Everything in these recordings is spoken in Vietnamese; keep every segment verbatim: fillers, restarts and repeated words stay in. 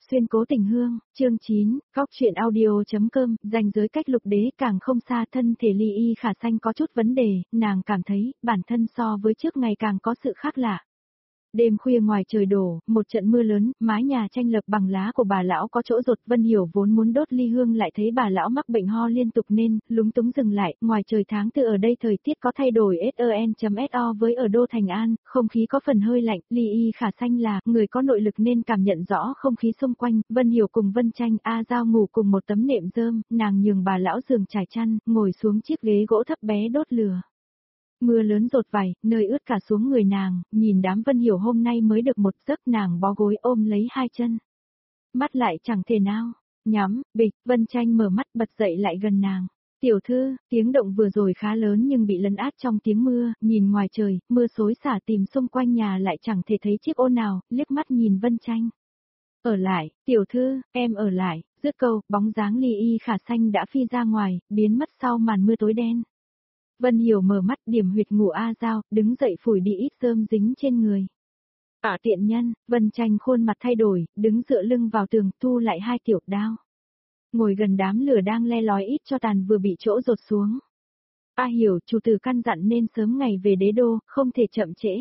Xuyên cố tình hương, chương chín, góc truyện audio.com, ranh giới cách lục đế càng không xa thân thể Ly Y Khả Xanh có chút vấn đề, nàng cảm thấy, bản thân so với trước ngày càng có sự khác lạ. Đêm khuya ngoài trời đổ, một trận mưa lớn, mái nhà tranh lập bằng lá của bà lão có chỗ rột. Vân Hiểu vốn muốn đốt ly hương lại thấy bà lão mắc bệnh ho liên tục nên, lúng túng dừng lại. Ngoài trời tháng tư ở đây thời tiết có thay đổi sen.so với ở Đô Thành An, không khí có phần hơi lạnh. Ly Y Khả Xanh là người có nội lực nên cảm nhận rõ không khí xung quanh. Vân Hiểu cùng Vân Tranh A Giao ngủ cùng một tấm nệm rơm, nàng nhường bà lão giường trải chăn, ngồi xuống chiếc ghế gỗ thấp bé đốt lửa. Mưa lớn rột vài, nơi ướt cả xuống người nàng, nhìn đám Vân Hiểu hôm nay mới được một giấc, nàng bó gối ôm lấy hai chân. Mắt lại chẳng thể nào, nhắm, bịch, Vân Tranh mở mắt bật dậy lại gần nàng. Tiểu thư, tiếng động vừa rồi khá lớn nhưng bị lấn át trong tiếng mưa, nhìn ngoài trời, mưa xối xả tìm xung quanh nhà lại chẳng thể thấy chiếc ô nào, liếc mắt nhìn Vân Tranh. Ở lại, tiểu thư, em ở lại, dứt câu, bóng dáng Ly Y Khả Xanh đã phi ra ngoài, biến mất sau màn mưa tối đen. Vân Hiểu mở mắt điểm huyệt ngủ A Giao, đứng dậy phủi đi ít rơm dính trên người. À tiện nhân, Vân Tranh khuôn mặt thay đổi, đứng dựa lưng vào tường, thu lại hai tiểu đao. Ngồi gần đám lửa đang le lói ít cho tàn vừa bị chỗ rột xuống. A Hiểu, chủ tử căn dặn nên sớm ngày về đế đô, không thể chậm trễ.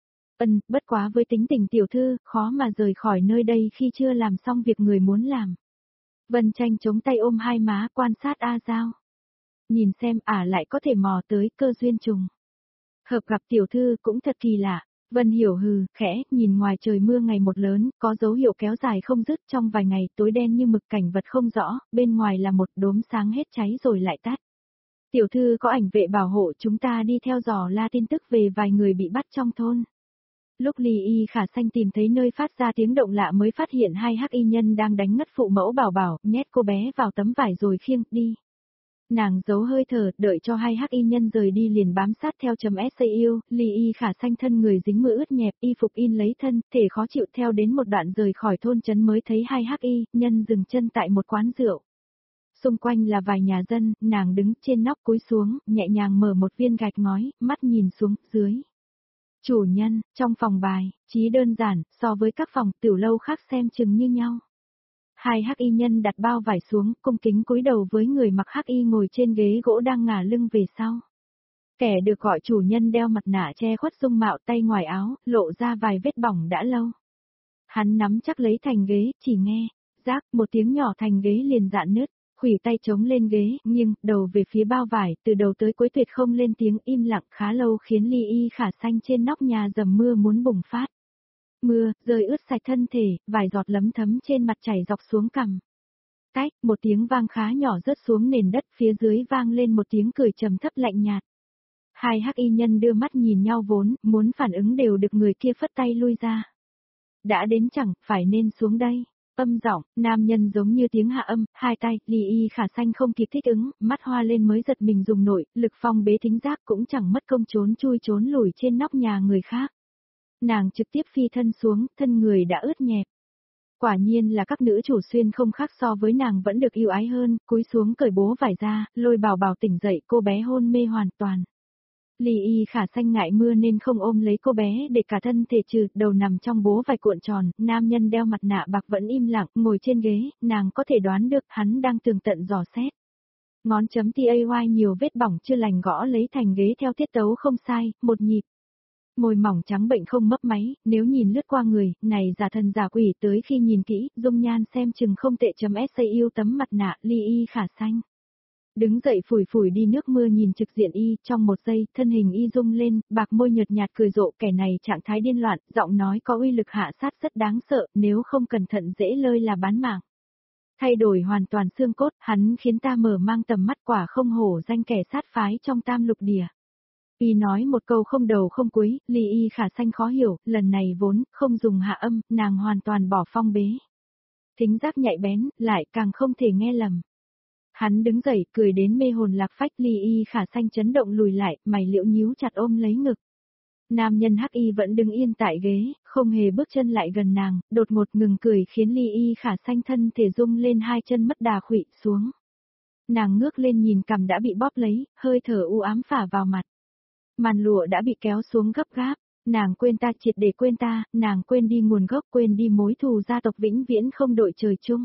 Ân, bất quá với tính tình tiểu thư, khó mà rời khỏi nơi đây khi chưa làm xong việc người muốn làm. Vân Tranh chống tay ôm hai má quan sát A Giao. Nhìn xem ả à lại có thể mò tới cơ duyên trùng. Hợp gặp tiểu thư cũng thật kỳ lạ. Vân Hiểu hừ, khẽ, nhìn ngoài trời mưa ngày một lớn, có dấu hiệu kéo dài không dứt trong vài ngày, tối đen như mực cảnh vật không rõ, bên ngoài là một đốm sáng hết cháy rồi lại tắt. Tiểu thư có ảnh vệ bảo hộ, chúng ta đi theo dò la tin tức về vài người bị bắt trong thôn. Lúc Ly Y Khả Xanh tìm thấy nơi phát ra tiếng động lạ mới phát hiện hai hắc y nhân đang đánh ngất phụ mẫu Bảo Bảo, nhét cô bé vào tấm vải rồi khiêng đi. Nàng giấu hơi thở, đợi cho hai hắc y nhân rời đi liền bám sát theo chấm S yêu, Ly Y Khả Xanh thân người dính mưa ướt nhẹp, y phục in lấy thân, thể khó chịu theo đến một đoạn rời khỏi thôn trấn mới thấy hai hắc y nhân dừng chân tại một quán rượu. Xung quanh là vài nhà dân, nàng đứng trên nóc cúi xuống, nhẹ nhàng mở một viên gạch ngói, mắt nhìn xuống, dưới. Chủ nhân, trong phòng bài, chí đơn giản, so với các phòng tiểu lâu khác xem chừng như nhau. Hai hắc y nhân đặt bao vải xuống, cung kính cúi đầu với người mặc hắc y ngồi trên ghế gỗ đang ngả lưng về sau. Kẻ được gọi chủ nhân đeo mặt nạ che khuất dung mạo, tay ngoài áo, lộ ra vài vết bỏng đã lâu. Hắn nắm chắc lấy thành ghế, chỉ nghe, rác, một tiếng nhỏ thành ghế liền rạn nứt, khuỷu tay chống lên ghế, nghiêng, đầu về phía bao vải, từ đầu tới cuối tuyệt không lên tiếng, im lặng khá lâu khiến Ly Y Khả Xanh trên nóc nhà dầm mưa muốn bùng phát. Mưa, rơi ướt sạch thân thể, vài giọt lấm thấm trên mặt chảy dọc xuống cằm. Tách, một tiếng vang khá nhỏ rớt xuống nền đất, phía dưới vang lên một tiếng cười trầm thấp lạnh nhạt. Hai hắc y nhân đưa mắt nhìn nhau vốn, muốn phản ứng đều được người kia phất tay lui ra. Đã đến chẳng, phải nên xuống đây. Âm giọng, nam nhân giống như tiếng hạ âm, hai tay, Ly Y Khả Xanh không kịp thích ứng, mắt hoa lên mới giật mình dùng nội, lực phong bế thính giác cũng chẳng mất công trốn chui trốn lùi trên nóc nhà người khác. Nàng trực tiếp phi thân xuống, thân người đã ướt nhẹp. Quả nhiên là các nữ chủ xuyên không khác so với nàng vẫn được yêu ái hơn, cúi xuống cởi bố vải ra, lôi Bảo Bảo tỉnh dậy, cô bé hôn mê hoàn toàn. Ly Y Khả Xanh ngại mưa nên không ôm lấy cô bé để cả thân thể trừ, đầu nằm trong bố vải cuộn tròn, nam nhân đeo mặt nạ bạc vẫn im lặng, ngồi trên ghế, nàng có thể đoán được hắn đang tường tận dò xét. Ngón chấm tay nhiều vết bỏng chưa lành gõ lấy thành ghế theo tiết tấu không sai, một nhịp. Môi mỏng trắng bệnh không mấp máy, nếu nhìn lướt qua người, này giả thần giả quỷ tới khi nhìn kỹ, dung nhan xem chừng không tệ chấm S yêu tấm mặt nạ, Ly Y Khả Xanh. Đứng dậy phủi phủi đi nước mưa nhìn trực diện y, trong một giây, thân hình y rung lên, bạc môi nhợt nhạt cười rộ, kẻ này trạng thái điên loạn, giọng nói có uy lực hạ sát rất đáng sợ, nếu không cẩn thận dễ lơi là bán mạng. Thay đổi hoàn toàn xương cốt, hắn khiến ta mở mang tầm mắt, quả không hổ danh kẻ sát phái trong tam lục địa. Y nói một câu không đầu không cuối, Ly Y Khả Xanh khó hiểu, lần này vốn, không dùng hạ âm, nàng hoàn toàn bỏ phong bế. Thính giác nhạy bén, lại càng không thể nghe lầm. Hắn đứng dậy, cười đến mê hồn lạc phách, Ly Y Khả Xanh chấn động lùi lại, mày liễu nhíu chặt ôm lấy ngực. Nam nhân hắc y vẫn đứng yên tại ghế, không hề bước chân lại gần nàng, đột ngột ngừng cười khiến Ly Y Khả Xanh thân thể rung lên hai chân mất đà khuỵu xuống. Nàng ngước lên nhìn cằm đã bị bóp lấy, hơi thở u ám phả vào mặt. Màn lụa đã bị kéo xuống gấp gáp, Nàng quên ta, triệt để quên ta, nàng quên đi nguồn gốc, quên đi mối thù gia tộc vĩnh viễn không đội trời chung.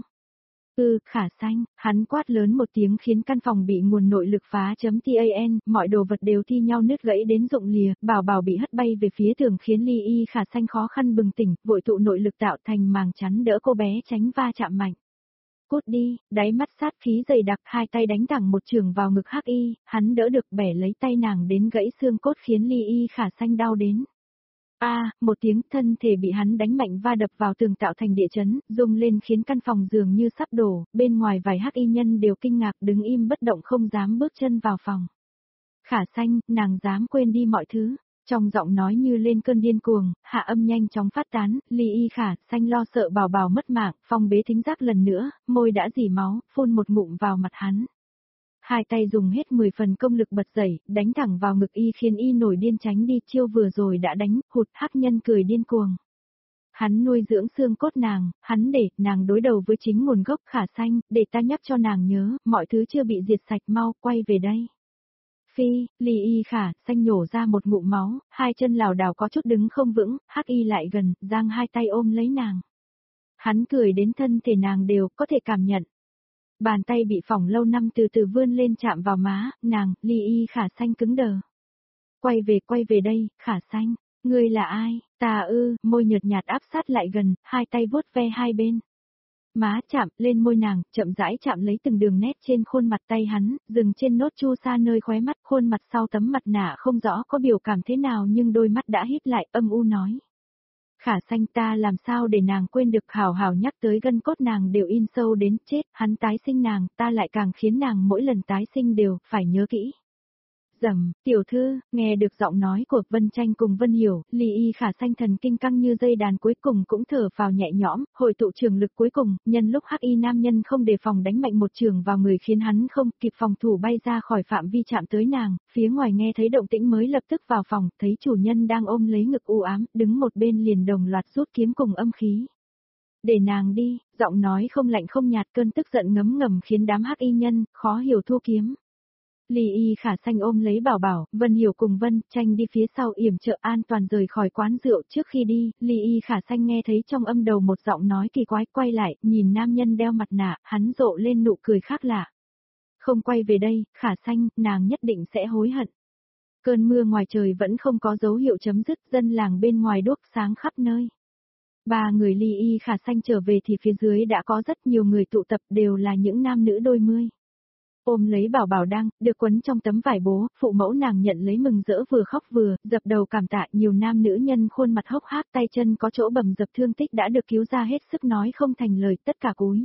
Ừ, Khả Xanh, hắn quát lớn một tiếng khiến căn phòng bị nguồn nội lực phá chấm tan, mọi đồ vật đều thi nhau nứt gãy đến rụng lìa, Bảo Bảo bị hất bay về phía tường khiến Ly Y Khả Xanh khó khăn bừng tỉnh, vội tụ nội lực tạo thành màng chắn đỡ cô bé tránh va chạm mạnh. Cút đi, đáy mắt sát khí dày đặc, hai tay đánh thẳng một trường vào ngực Hắc Y, hắn đỡ được bẻ lấy tay nàng đến gãy xương cốt khiến Ly Y Khả Xanh đau đến. A, à, một tiếng, thân thể bị hắn đánh mạnh va đập vào tường tạo thành địa chấn, rung lên khiến căn phòng dường như sắp đổ, bên ngoài vài Hắc Y nhân đều kinh ngạc đứng im bất động không dám bước chân vào phòng. Khả Xanh, nàng dám quên đi mọi thứ. Trong giọng nói như lên cơn điên cuồng, hạ âm nhanh chóng phát tán, Ly Y Khả Xanh lo sợ Bảo Bảo mất mạng, phong bế thính giác lần nữa, môi đã dỉ máu, phun một ngụm vào mặt hắn. Hai tay dùng hết mười phần công lực bật dậy, đánh thẳng vào ngực Y khiến Y nổi điên tránh đi, chiêu vừa rồi đã đánh, hụt. Hắc nhân cười điên cuồng. Hắn nuôi dưỡng xương cốt nàng, hắn để nàng đối đầu với chính nguồn gốc. Khả Xanh, để ta nhắc cho nàng nhớ, mọi thứ chưa bị diệt sạch, mau quay về đây. Phi, Ly Y Khả Xanh nhổ ra một ngụm máu, hai chân lảo đảo có chút đứng không vững, Hắc Y lại gần, giang hai tay ôm lấy nàng. Hắn cười đến thân thể nàng đều có thể cảm nhận. Bàn tay bị phỏng lâu năm từ từ vươn lên chạm vào má, nàng, Ly Y Khả Xanh cứng đờ. Quay về, quay về đây, Khả Xanh, ngươi là ai? Ta ư, môi nhợt nhạt áp sát lại gần, hai tay vuốt ve hai bên. Má chạm lên môi nàng, chậm rãi chạm lấy từng đường nét trên khuôn mặt tay hắn, dừng trên nốt chu sa nơi khóe mắt, khuôn mặt sau tấm mặt nạ không rõ có biểu cảm thế nào nhưng đôi mắt đã híp lại, âm u nói. Khả Xanh, ta làm sao để nàng quên được, hào hào nhắc tới gân cốt nàng đều in sâu đến chết, hắn tái sinh nàng, ta lại càng khiến nàng mỗi lần tái sinh đều phải nhớ kỹ. Dầm, tiểu thư, nghe được giọng nói của Vân Tranh cùng Vân Hiểu, Ly Y Khả Xanh thần kinh căng như dây đàn cuối cùng cũng thở phào nhẹ nhõm, hội tụ trường lực cuối cùng, nhân lúc Hắc Y nam nhân không đề phòng đánh mạnh một trường vào người khiến hắn không kịp phòng thủ bay ra khỏi phạm vi chạm tới nàng, phía ngoài nghe thấy động tĩnh mới lập tức vào phòng, thấy chủ nhân đang ôm lấy ngực u ám, đứng một bên liền đồng loạt rút kiếm cùng âm khí. Để nàng đi, giọng nói không lạnh không nhạt, cơn tức giận ngấm ngầm khiến đám Hắc Y nhân khó hiểu thu kiếm. Ly Y Khả Xanh ôm lấy Bảo Bảo, Vân Hiểu cùng Vân Tranh đi phía sau yểm trợ an toàn rời khỏi quán rượu. Trước khi đi, Ly Y Khả Xanh nghe thấy trong âm đầu một giọng nói kỳ quái, quay lại, nhìn nam nhân đeo mặt nạ, hắn rộ lên nụ cười khác lạ. Không quay về đây, Khả Xanh, nàng nhất định sẽ hối hận. Cơn mưa ngoài trời vẫn không có dấu hiệu chấm dứt, dân làng bên ngoài đuốc sáng khắp nơi. Ba người Ly Y Khả Xanh trở về thì phía dưới đã có rất nhiều người tụ tập, đều là những nam nữ đôi mươi. Ôm lấy Bảo Bảo đang, được quấn trong tấm vải bố, phụ mẫu nàng nhận lấy mừng rỡ vừa khóc vừa, dập đầu cảm tạ. Nhiều nam nữ nhân khuôn mặt hốc hác, tay chân có chỗ bầm dập thương tích đã được cứu ra, hết sức nói không thành lời, tất cả cúi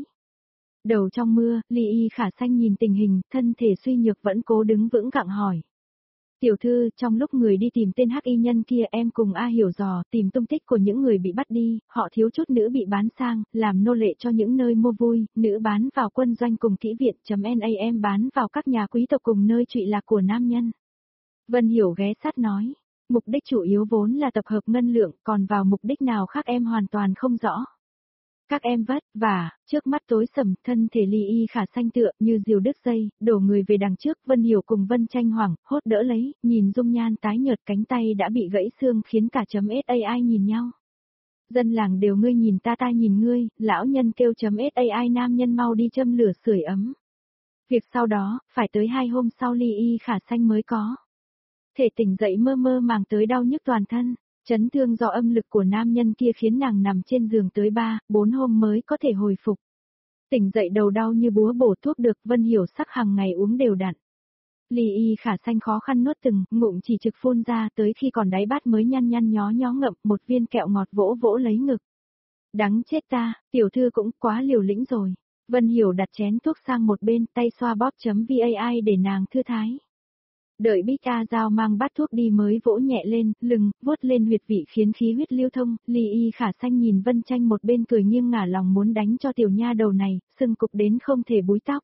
đầu trong mưa. Ly Y Khả Xanh nhìn tình hình, thân thể suy nhược vẫn cố đứng vững gặng hỏi. Tiểu thư, trong lúc người đi tìm tên Hắc Y nhân kia, em cùng A Hiểu dò tìm tung tích của những người bị bắt đi, họ thiếu chút nữ bị bán sang, làm nô lệ cho những nơi mua vui, nữ bán vào quân doanh cùng kỹ viện.nam bán vào các nhà quý tộc cùng nơi trụy lạc của nam nhân. Vân Hiểu ghé sát nói, mục đích chủ yếu vốn là tập hợp ngân lượng, còn vào mục đích nào khác em hoàn toàn không rõ. Các em vất vả, trước mắt tối sầm, thân thể Ly Y Khả Xanh tựa như diều đứt dây, đổ người về đằng trước. Vân Hiểu cùng Vân Tranh hoảng, hốt đỡ lấy, nhìn dung nhan tái nhợt, cánh tay đã bị gãy xương khiến cả chấm sai nhìn nhau. Dân làng đều ngươi nhìn ta ta nhìn ngươi, lão nhân kêu chấm sai nam nhân mau đi châm lửa sưởi ấm. Việc sau đó, phải tới hai hôm sau Ly Y Khả Xanh mới có thể tỉnh dậy, mơ mơ màng tới đau nhức toàn thân. Chấn thương do âm lực của nam nhân kia khiến nàng nằm trên giường tới ba, bốn hôm mới có thể hồi phục. Tỉnh dậy đầu đau như búa bổ thuốc được, Vân Hiểu sắc hàng ngày uống đều đặn. Ly Y Khả Xanh khó khăn nuốt từng ngụm chỉ trực phun ra, tới khi còn đáy bát mới nhăn nhăn nhó nhó ngậm một viên kẹo ngọt vỗ vỗ lấy ngực. Đắng chết ta, tiểu thư cũng quá liều lĩnh rồi. Vân Hiểu đặt chén thuốc sang một bên, tay xoa bóp.vai để nàng thư thái. Đợi Bích A Giao mang bát thuốc đi mới vỗ nhẹ lên, lưng, vuốt lên huyệt vị khiến khí huyết lưu thông. Ly Y Khả Xanh nhìn Vân Tranh một bên cười nghiêng ngả lòng muốn đánh cho tiểu nha đầu này, sưng cục đến không thể búi tóc.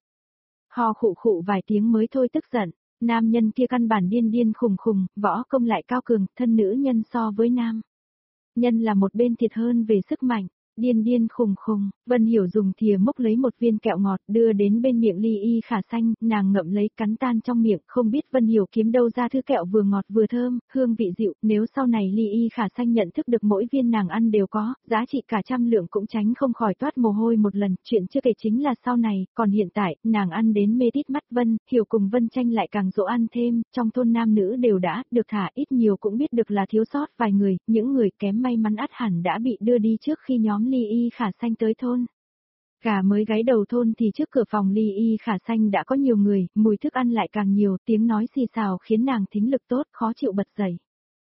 Ho khụ khụ vài tiếng mới thôi tức giận, nam nhân kia căn bản điên điên khùng khùng, võ công lại cao cường, thân nữ nhân so với nam nhân là một bên thiệt hơn về sức mạnh. Điên điên khùng khùng, Vân Hiểu dùng thìa múc lấy một viên kẹo ngọt đưa đến bên miệng Ly Y Khả Xanh, nàng ngậm lấy cắn tan trong miệng, không biết Vân Hiểu kiếm đâu ra thứ kẹo vừa ngọt vừa thơm, hương vị dịu, nếu sau này Ly Y Khả Xanh nhận thức được mỗi viên nàng ăn đều có, giá trị cả trăm lượng cũng tránh không khỏi toát mồ hôi một lần, chuyện chưa kể chính là sau này, còn hiện tại, nàng ăn đến mê tít mắt Vân, Hiểu cùng Vân Tranh lại càng dỗ ăn thêm, trong thôn nam nữ đều đã, được thả ít nhiều cũng biết được là thiếu sót vài người, những người kém may mắn ắt hẳn đã bị đưa đi trước khi nhóm Ly Y Khả Xanh tới thôn. Gà mới gáy đầu thôn thì trước cửa phòng Ly Y Khả Xanh đã có nhiều người, mùi thức ăn lại càng nhiều, tiếng nói xì xào khiến nàng thính lực tốt, khó chịu bật dậy.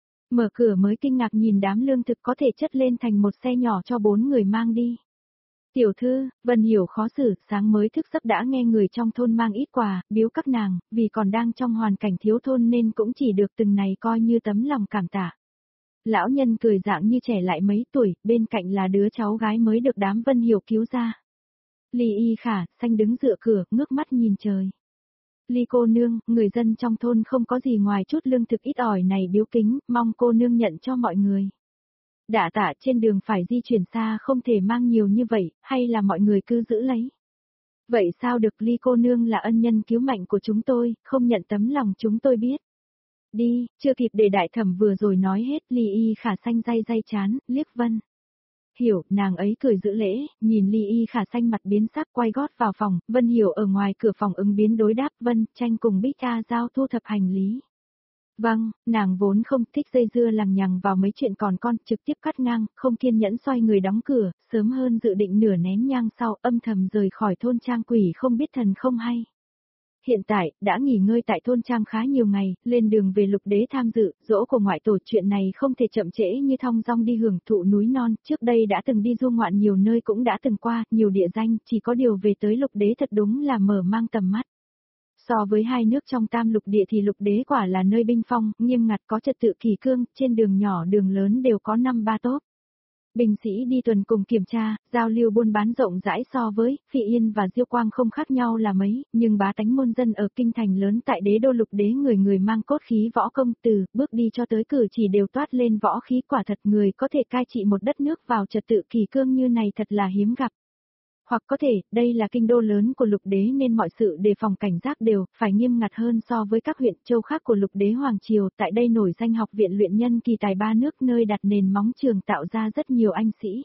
Mở cửa mới kinh ngạc nhìn đám lương thực có thể chất lên thành một xe nhỏ cho bốn người mang đi. Tiểu thư, Vân Hiểu khó xử, sáng mới thức giấc đã nghe người trong thôn mang ít quà, biếu các nàng, vì còn đang trong hoàn cảnh thiếu thôn nên cũng chỉ được từng này coi như tấm lòng cảm tạ. Lão nhân cười dạng như trẻ lại mấy tuổi, bên cạnh là đứa cháu gái mới được đám Vân Hiểu cứu ra. Ly Y Khả Xanh đứng dựa cửa, ngước mắt nhìn trời. Ly cô nương, người dân trong thôn không có gì ngoài chút lương thực ít ỏi này biếu kính, mong cô nương nhận cho mọi người. Đả tạ trên đường phải di chuyển xa không thể mang nhiều như vậy, hay là mọi người cứ giữ lấy. Vậy sao được, Ly cô nương là ân nhân cứu mạnh của chúng tôi, không nhận tấm lòng chúng tôi biết. Đi, chưa kịp để đại thẩm vừa rồi nói hết, Ly Y Khả Xanh day day chán, liếc Vân Hiểu, nàng ấy cười giữ lễ, nhìn Ly Y Khả Xanh mặt biến sắc quay gót vào phòng, Vân Hiểu ở ngoài cửa phòng ứng biến đối đáp, Vân Tranh cùng Bích A Giao thu thập hành lý. Vâng, nàng vốn không thích dây dưa lằng nhằng vào mấy chuyện còn con, trực tiếp cắt ngang, không kiên nhẫn xoay người đóng cửa, sớm hơn dự định nửa nén nhang sau, âm thầm rời khỏi thôn trang quỷ không biết thần không hay. Hiện tại, đã nghỉ ngơi tại thôn trang khá nhiều ngày, lên đường về Lục Đế tham dự, dỗ của ngoại tổ, chuyện này không thể chậm trễ như thong dong đi hưởng thụ núi non, trước đây đã từng đi du ngoạn nhiều nơi cũng đã từng qua, nhiều địa danh, chỉ có điều về tới Lục Đế thật đúng là mở mang tầm mắt. So với hai nước trong tam lục địa thì Lục Đế quả là nơi binh phong, nghiêm ngặt có trật tự kỷ cương, trên đường nhỏ đường lớn đều có năm ba tốp. Binh sĩ đi tuần cùng kiểm tra, giao lưu buôn bán rộng rãi so với Phỉ Yên và Diêu Quang không khác nhau là mấy, nhưng bá tánh môn dân ở kinh thành lớn tại đế đô Lục Đế người người mang cốt khí võ công, từ bước đi cho tới cử chỉ đều toát lên võ khí, quả thật người có thể cai trị một đất nước vào trật tự kỷ cương như này thật là hiếm gặp. Hoặc có thể, đây là kinh đô lớn của Lục Đế nên mọi sự đề phòng cảnh giác đều phải nghiêm ngặt hơn so với các huyện châu khác của Lục Đế Hoàng Triều, tại đây nổi danh học viện luyện nhân kỳ tài ba nước nơi đặt nền móng trường tạo ra rất nhiều anh sĩ.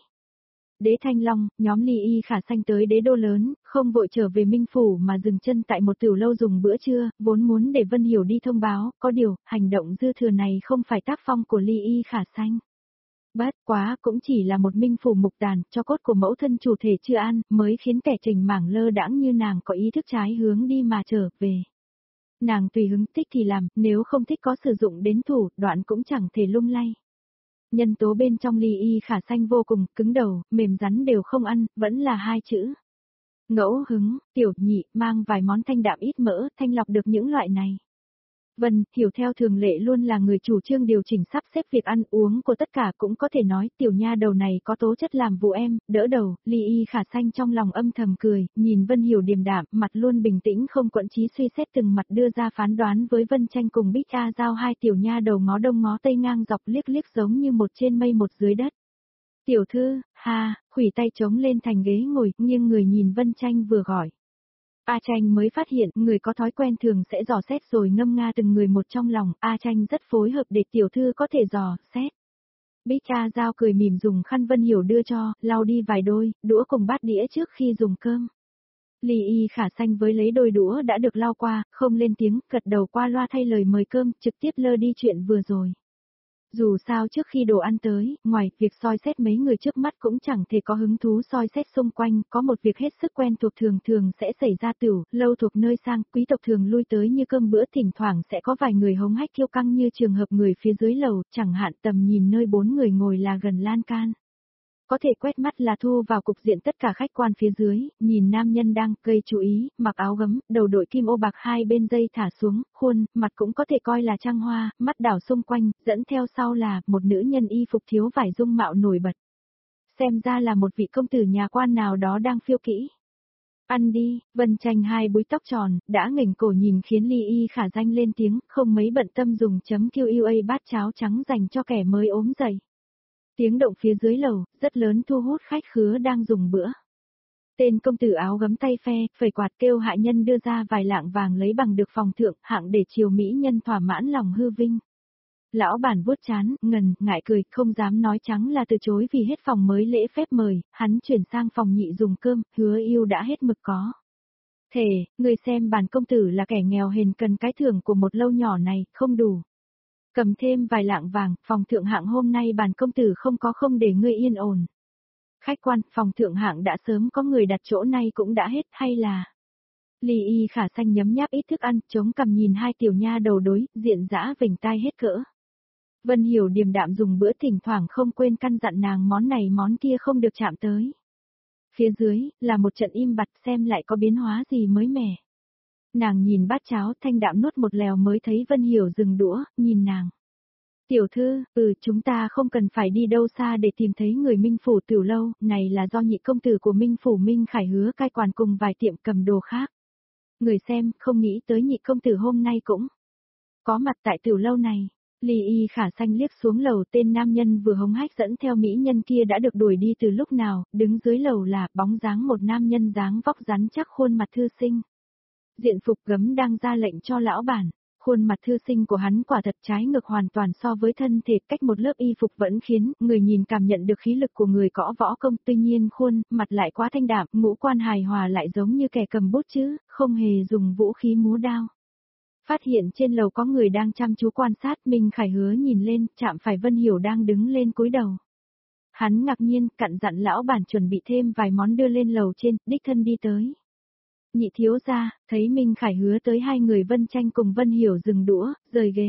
Đế Thanh Long, nhóm Ly Y Khả Xanh tới đế đô lớn, không vội trở về Minh Phủ mà dừng chân tại một tiểu lâu dùng bữa trưa, vốn muốn để Vân Hiểu đi thông báo, có điều, hành động dư thừa này không phải tác phong của Ly Y Khả Xanh. Bất quá cũng chỉ là một minh phủ mục đàn, cho cốt của mẫu thân chủ thể chưa ăn, mới khiến kẻ trình mảng lơ đãng như nàng có ý thức trái hướng đi mà trở về. Nàng tùy hứng thích thì làm, nếu không thích có sử dụng đến thủ, đoạn cũng chẳng thể lung lay. Nhân tố bên trong Ly Y Khả Xanh vô cùng, cứng đầu, mềm rắn đều không ăn, vẫn là hai chữ. Ngẫu hứng, tiểu nhị, mang vài món thanh đạm ít mỡ, thanh lọc được những loại này. Vân, Hiểu theo thường lệ luôn là người chủ trương điều chỉnh sắp xếp việc ăn uống của tất cả, cũng có thể nói tiểu nha đầu này có tố chất làm vụ em, đỡ đầu. Ly Y Khả Xanh trong lòng âm thầm cười, nhìn Vân Hiểu điềm đạm, mặt luôn bình tĩnh không quẫn trí suy xét từng mặt đưa ra phán đoán với Vân Tranh cùng Bích A Giao, hai tiểu nha đầu ngó đông ngó tây ngang dọc liếc liếc giống như một trên mây một dưới đất. Tiểu thư, ha, khuỷu tay chống lên thành ghế ngồi, nghiêng người nhìn Vân Tranh vừa gọi. A Tranh mới phát hiện, người có thói quen thường sẽ dò xét rồi ngâm nga từng người một trong lòng, A Tranh rất phối hợp để tiểu thư có thể dò xét. Bích A Giao cười mỉm dùng khăn Vân Hiểu đưa cho, lau đi vài đôi, đũa cùng bát đĩa trước khi dùng cơm. Ly Y Khả Xanh với lấy đôi đũa đã được lau qua, không lên tiếng, gật đầu qua loa thay lời mời cơm, trực tiếp lơ đi chuyện vừa rồi. Dù sao trước khi đồ ăn tới, ngoài việc soi xét mấy người trước mắt cũng chẳng thể có hứng thú soi xét xung quanh, có một việc hết sức quen thuộc thường thường sẽ xảy ra tửu, lâu thuộc nơi sang, quý tộc thường lui tới như cơm bữa, thỉnh thoảng sẽ có vài người hống hách kiêu căng như trường hợp người phía dưới lầu, chẳng hạn tầm nhìn nơi bốn người ngồi là gần lan can. Có thể quét mắt là thu vào cục diện tất cả khách quan phía dưới, nhìn nam nhân đang gây chú ý, mặc áo gấm, đầu đội kim ô bạc hai bên dây thả xuống, khuôn, mặt cũng có thể coi là trăng hoa, mắt đảo xung quanh, dẫn theo sau là một nữ nhân y phục thiếu vải dung mạo nổi bật. Xem ra là một vị công tử nhà quan nào đó đang phiêu kỹ. Ăn đi, Vân Tranh hai búi tóc tròn, đã nghỉnh cổ nhìn khiến Ly Y Khả Danh lên tiếng, không mấy bận tâm dùng chấm quy a bát cháo trắng dành cho kẻ mới ốm dậy. Tiếng động phía dưới lầu, rất lớn thu hút khách khứa đang dùng bữa. Tên công tử áo gấm tay phe, phẩy quạt kêu hạ nhân đưa ra vài lạng vàng lấy bằng được phòng thượng hạng để chiều mỹ nhân thỏa mãn lòng hư vinh. Lão bản vuốt chán, ngần, ngại cười, không dám nói trắng là từ chối vì hết phòng mới lễ phép mời, hắn chuyển sang phòng nhị dùng cơm, hứa yêu đã hết mực có. Thề, người xem bản công tử là kẻ nghèo hèn cần cái thưởng của một lâu nhỏ này, không đủ. Cầm thêm vài lạng vàng, phòng thượng hạng hôm nay bản công tử không có không để ngươi yên ổn. Khách quan, phòng thượng hạng đã sớm có người đặt chỗ nay cũng đã hết hay là... Ly Y Khả Xanh nhấm nháp ít thức ăn, chống cằm nhìn hai tiểu nha đầu đối, diện dã vểnh tai hết cỡ. Vân Hiểu điềm đạm dùng bữa thỉnh thoảng không quên căn dặn nàng món này món kia không được chạm tới. Phía dưới, là một trận im bặt xem lại có biến hóa gì mới mẻ. Nàng nhìn bát cháo thanh đạm nuốt một lèo mới thấy Vân Hiểu dừng đũa, nhìn nàng. Tiểu thư, ừ chúng ta không cần phải đi đâu xa để tìm thấy người Minh Phủ Tiểu Lâu, này là do nhị công tử của Minh Phủ Minh Khải hứa cai quản cùng vài tiệm cầm đồ khác. Người xem, không nghĩ tới nhị công tử hôm nay cũng có mặt tại Tiểu Lâu này. Ly Y Khả Xanh liếc xuống lầu, tên nam nhân vừa hống hách dẫn theo mỹ nhân kia đã được đuổi đi từ lúc nào, đứng dưới lầu là bóng dáng một nam nhân dáng vóc rắn chắc khuôn mặt thư sinh. Diện phục gấm đang ra lệnh cho lão bản, khuôn mặt thư sinh của hắn quả thật trái ngược hoàn toàn so với thân thể, cách một lớp y phục vẫn khiến người nhìn cảm nhận được khí lực của người có võ công, tuy nhiên khuôn mặt lại quá thanh đạm, ngũ quan hài hòa lại giống như kẻ cầm bút chứ, không hề dùng vũ khí múa đao. Phát hiện trên lầu có người đang chăm chú quan sát, Minh Khải hứa nhìn lên, chạm phải Vân Hiểu đang đứng lên cúi đầu. Hắn ngạc nhiên, cặn dặn lão bản chuẩn bị thêm vài món đưa lên lầu trên, đích thân đi tới. Nhị thiếu gia, thấy Minh Khải hứa tới hai người Vân Tranh cùng Vân Hiểu dừng đũa, rời ghế.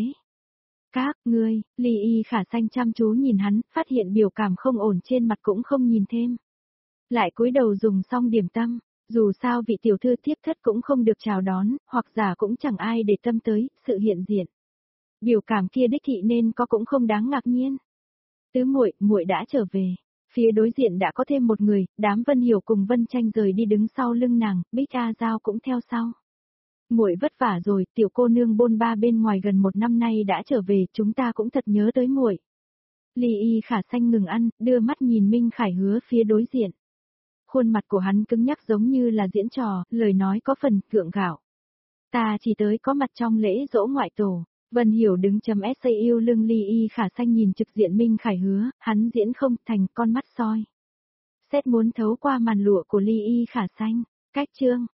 Các ngươi, Ly Y Khả Xanh chăm chú nhìn hắn, phát hiện biểu cảm không ổn trên mặt cũng không nhìn thêm. Lại cúi đầu dùng xong điểm tâm. Dù sao vị tiểu thư thiếp thất cũng không được chào đón, hoặc giả cũng chẳng ai để tâm tới, sự hiện diện. Biểu cảm kia đích thị nên có cũng không đáng ngạc nhiên. Tứ muội, muội đã trở về. Phía đối diện đã có thêm một người, đám Vân Hiểu cùng Vân Tranh rời đi đứng sau lưng nàng, Bích A Giao cũng theo sau. Muội vất vả rồi, tiểu cô nương bôn ba bên ngoài gần một năm nay đã trở về, chúng ta cũng thật nhớ tới muội. Ly Y Khả Xanh ngừng ăn, đưa mắt nhìn Minh Khải hứa phía đối diện. Khuôn mặt của hắn cứng nhắc giống như là diễn trò, lời nói có phần gượng gạo. Ta chỉ tới có mặt trong lễ dỗ ngoại tổ. Vân Hiểu đứng chấm sa yêu lưng Ly Y Khả Xanh nhìn trực diện Minh Khải hứa, hắn diễn không thành con mắt soi. Xét muốn thấu qua màn lụa của Ly Y Khả Xanh. Cách chương.